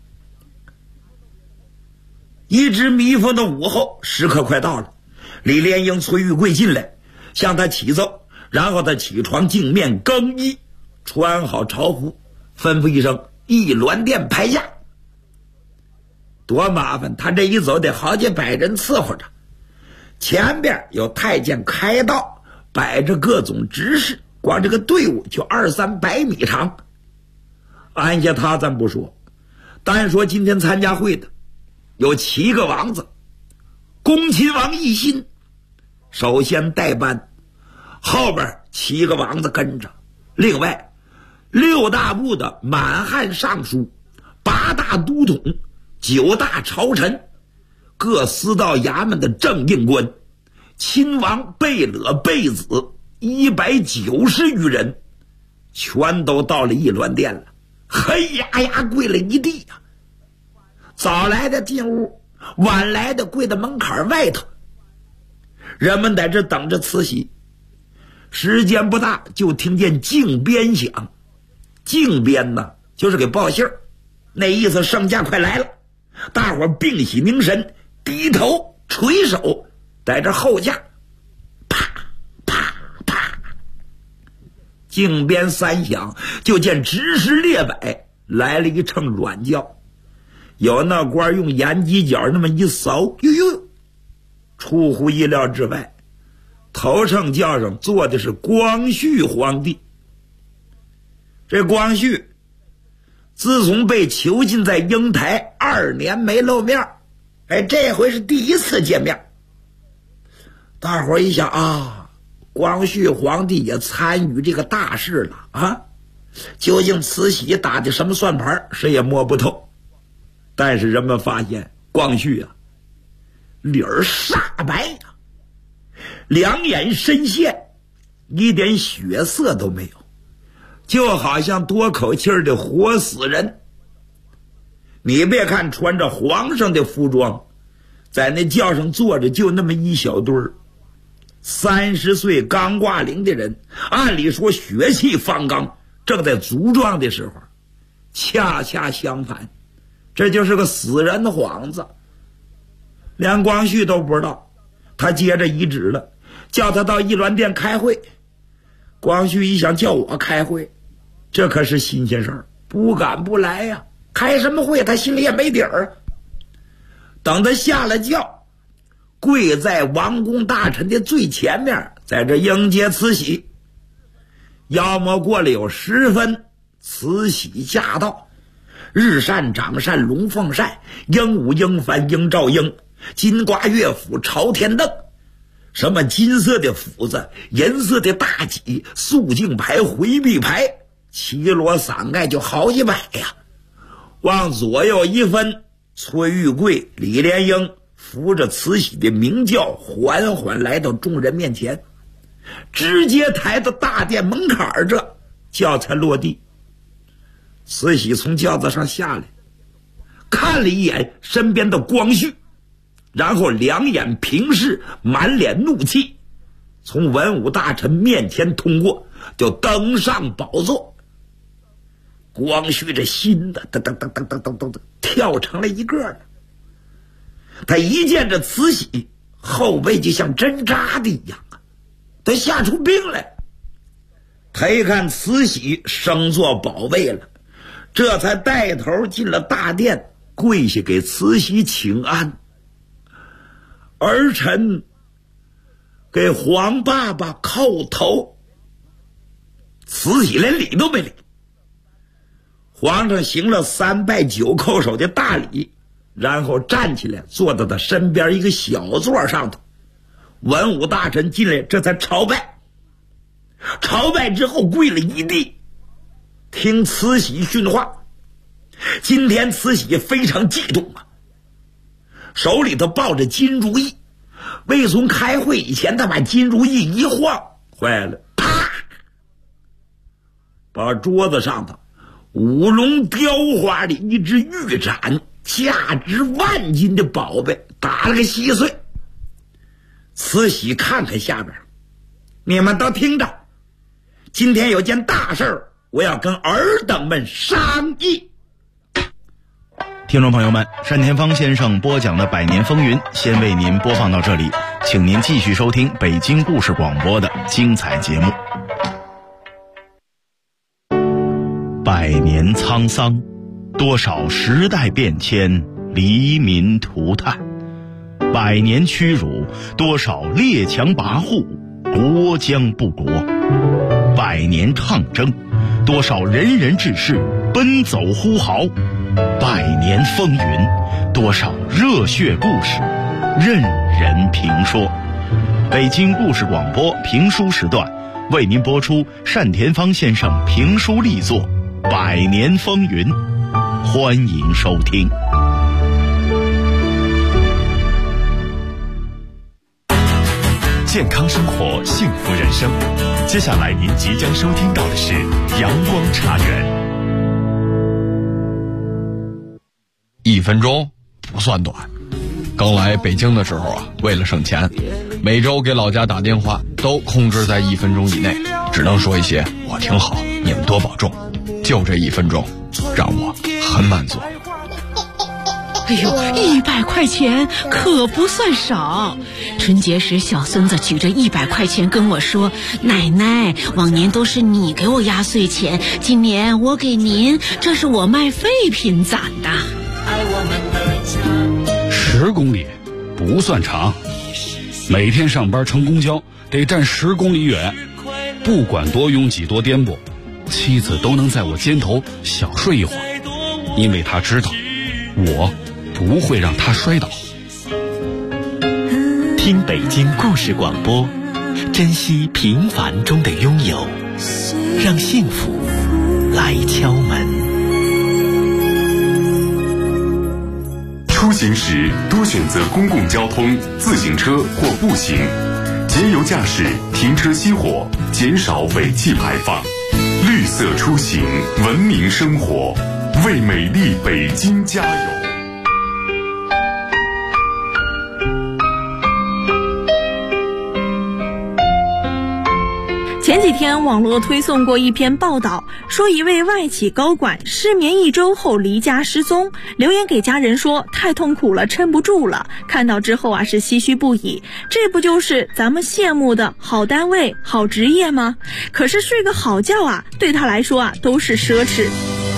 一直迷封的午后，时刻快到了。李莲英、崔玉贵进来，向他启奏，然后他起床净面更衣，穿好朝服，吩咐一声：义銮殿排驾。多麻烦，他这一走得好几百人伺候着。前边有太监开道，摆着各种执事，光这个队伍就200-300米长。按下他咱不说，单说今天参加会的有7个王子，恭亲王奕欣首先带班，后边7个王子跟着，另外6大部的满汉尚书、8大都统、9大朝臣，各司道衙门的正印官，亲王、贝勒、贝子190余人，全都到了义銮殿了。嘿呀呀，跪了一地呀！早来的进屋，晚来的跪在门槛外头。人们在这等着慈禧。时间不大，就听见靖鞭响。靖鞭呢，就是给报信儿，那意思圣驾快来了。大伙屏息凝神，低头垂手，在这后驾，啪啪啪，靖鞭3响，就见执事列摆来了一乘软轿，有那官用眼犄角那么一扫，呦呦，出乎意料之外，头乘轿上坐的是光绪皇帝。这光绪自从被囚禁在英台2年没露面，这回是第一次见面。 大伙儿一想啊，光绪皇帝也参与这个大事了啊，究竟慈禧打的什么算盘，谁也摸不透。但是人们发现光绪啊，脸儿煞白呀，两眼深陷，一点血色都没有，就好像多口气的活死人。你别看穿着皇上的服装，在那轿上坐着就那么一小堆儿，30岁刚挂零的人，按理说血气方刚，正在茁壮的时候，恰恰相反，这就是个死人的幌子。连光绪都不知道，他接着遗旨了，叫他到逸銮殿开会。光绪一想，叫我开会，这可是新鲜事儿，不敢不来呀。开什么会，他心里也没底儿。等他下了轿，跪在王公大臣的最前面，在这迎接慈禧。要么过了有10分，慈禧驾到，日扇掌扇龙凤扇，鹦鹉鹰幡鹰照鹰，金瓜乐府朝天凳，什么金色的斧子，银色的大戟，肃静牌回避牌，齐罗伞盖就好几百呀。往左右一分，崔玉贵、李莲英扶着慈禧的明轿缓缓来到众人面前，直接抬到大殿门槛，这轿才落地。慈禧从轿子上下来，看了一眼身边的光绪，然后两眼平视，满脸怒气，从文武大臣面前通过，就登上宝座。光绪这心的噔噔噔噔噔噔噔噔跳成了一个了。他一见着慈禧，后背就像针扎的一样啊，他吓出病来。他一看慈禧升坐宝位了，这才带头进了大殿，跪下给慈禧请安。儿臣给皇爸爸叩头。慈禧连理都没理。皇上行了3拜9叩首的大礼，然后站起来坐到他身边一个小座上头。文武大臣进来，这才朝拜。朝拜之后跪了一地，听慈禧训话。今天慈禧非常激动啊，手里头抱着金如意，未从开会以前，他把金如意一晃，坏了，啪，把桌子上头五龙雕花的一只玉盏，价值万金的宝贝打了个稀碎。慈禧看看下边，你们都听着，今天有件大事儿，我要跟尔等们商议。 听众朋友们，单田芳先生播讲的《百年风云》先为您播放到这里，请您继续收听北京故事广播的精彩节目。100年沧桑，多少时代变迁，黎民涂炭；100年屈辱，多少列强跋扈，国将不国；100年抗争，多少仁人志士奔走呼号；100年风云，多少热血故事任人评说。北京故事广播评书时段为您播出单田芳先生评书力作《100年风云》，欢迎收听。 健康生活，幸福人生。接下来您即将收听到的是阳光茶园。 1分钟不算短。刚来北京的时候啊，为了省钱，每周给老家打电话都控制在1分钟以内，只能说一些我挺好，你们多保重。就这1分钟，让我很满足。 哎呦，100块钱可不算少。春节时，小孙子举着100块钱跟我说：“奶奶，往年都是你给我压岁钱，今年我给您，这是我卖废品攒的。 ”10公里不算长，每天上班乘公交得站10公里远，不管多拥挤多颠簸，妻子都能在我肩头小睡一会儿，因为她知道我不会让她摔倒。 听北京故事广播，珍惜平凡中的拥有，让幸福来敲门。 出行时多选择公共交通、自行车或步行，节油驾驶，停车熄火，减少尾气排放。绿色出行，文明生活，为美丽北京加油。 前几天网络推送过一篇报道，说一位外企高管失眠1周后离家失踪，留言给家人说太痛苦了，撑不住了。看到之后是唏嘘不已，这不就是咱们羡慕的好单位、好职业吗？可是睡个好觉对他来说都是奢侈。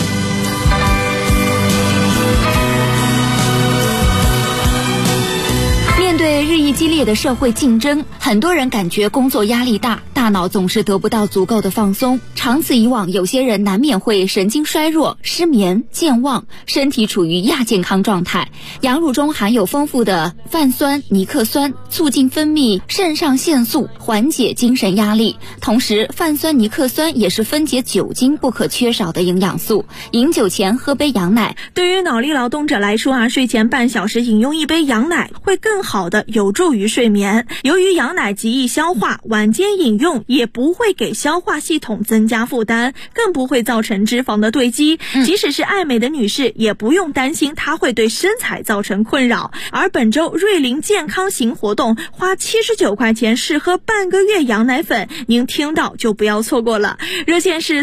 面对日益激烈的社会竞争，很多人感觉工作压力大，大脑总是得不到足够的放松。长此以往，有些人难免会神经衰弱、失眠、健忘，身体处于亚健康状态。羊乳中含有丰富的泛酸尼克酸，促进分泌肾上腺素，缓解精神压力。同时，泛酸尼克酸也是分解酒精不可缺少的营养素。饮酒前喝杯羊奶， 对于脑力劳动者来说睡前半小时饮用一杯羊奶会更好的有助于睡眠。由于羊奶极易消化，晚间饮用也不会给消化系统增加负担，更不会造成脂肪的堆积。即使是爱美的女士，也不用担心它会对身材造成困扰。而本周瑞林健康行活动，花79块钱试喝半个月羊奶粉，您听到就不要错过了。热线是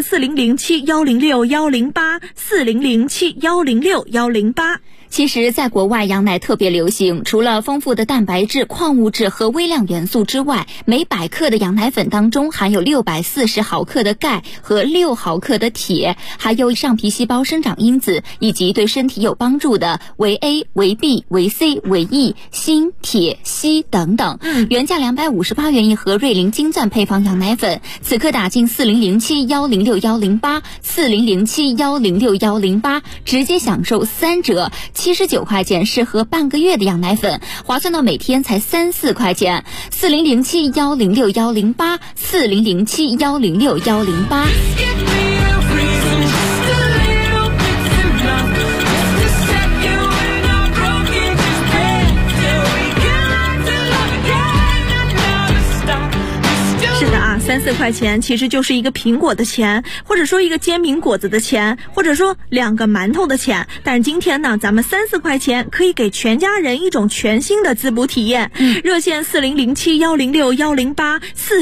4007-106-108，4007-106-108。 其实在国外羊奶特别流行，除了丰富的蛋白质、矿物质和微量元素之外，每100克的羊奶粉当中含有640毫克的钙和6毫克的铁，还有上皮细胞生长因子，以及对身体有帮助的维 A、维 B、维 C、维 E、锌、铁、硒等等。原价258元一盒瑞林金钻配方羊奶粉，此刻打进4007-106-108，4007-106-108，直接享受3折。79块钱试喝半个月的羊奶粉，划算到每天才3-4块钱。4007-106-108，4007-106-108。 3-4块钱其实就是一个苹果的钱，或者说一个煎饼果子的钱，或者说2个馒头的钱。但是今天呢，咱们3-4块钱可以给全家人一种全新的滋补体验。热线4007-106-108，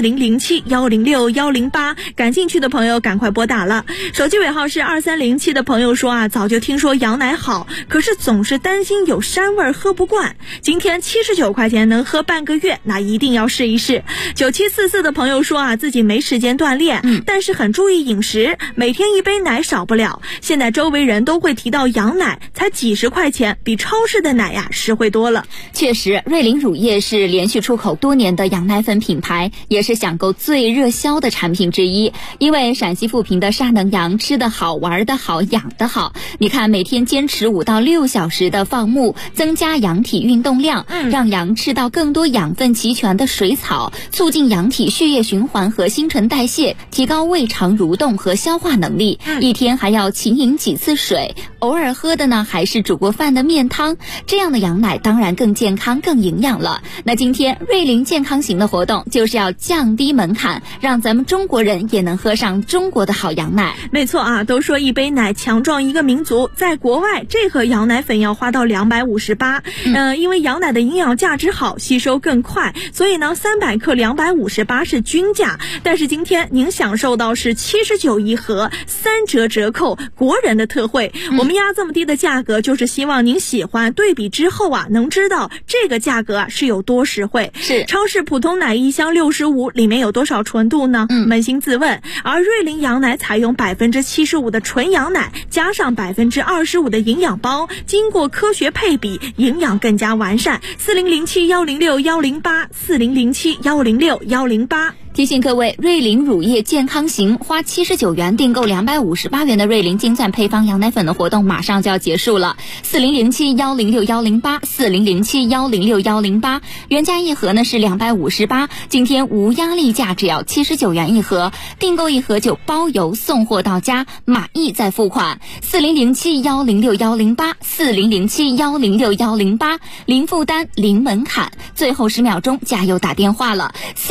4007-106-108，感兴趣的朋友赶快拨打了。手机尾号是2307的朋友说早就听说羊奶好，可是总是担心有膻味喝不惯。今天79块钱能喝半个月，那一定要试一试。9744的朋友说自己没时间锻炼，但是很注意饮食，每天1杯奶少不了。现在周围人都会提到羊奶，才几十块钱，比超市的奶实惠多了。 确实，瑞林乳业是连续出口多年的羊奶粉品牌，也是享购最热销的产品之一。因为陕西富平的沙能羊吃得好、玩得好、养得好。你看，每天坚持5到6小时的放牧，增加羊体运动量，让羊吃到更多养分齐全的水草，促进羊体血液循环和新陈代谢，提高胃肠蠕动和消化能力。一天还要勤饮几次水，偶尔喝的呢还是煮过饭的面汤。这样的羊奶当然更健康、更营养了。那今天瑞林健康行的活动就是要降低门槛，让咱们中国人也能喝上中国的好羊奶。 没错都说一杯奶强壮一个民族，在国外这盒羊奶粉要花到258。因为羊奶的营养价值好，吸收更快，所以呢300克258是均价。但是今天您享受到是79一盒，3折折扣，国人的特惠。我们压这么低的价格，就是希望您喜欢，对比之后能知道这个价格是有多实惠。 是超市普通奶1箱65，里面有多少纯度呢？扪心自问。而瑞林羊奶采用75%的纯羊奶，加上25%的营养包，经过科学配比，营养更加完善。4007-106-108，4007-106-108。 提醒各位，瑞麟乳业健康行花79元订购258元的瑞麟金钻配方羊奶粉的活动马上就要结束了。4007106108，4007106108，原价一盒呢是258，今天无压力价只要79元一盒，订购一盒就包邮送货到家，满意再付款。4007106108，4007106108，零负担零门槛，最后10秒钟加油打电话了。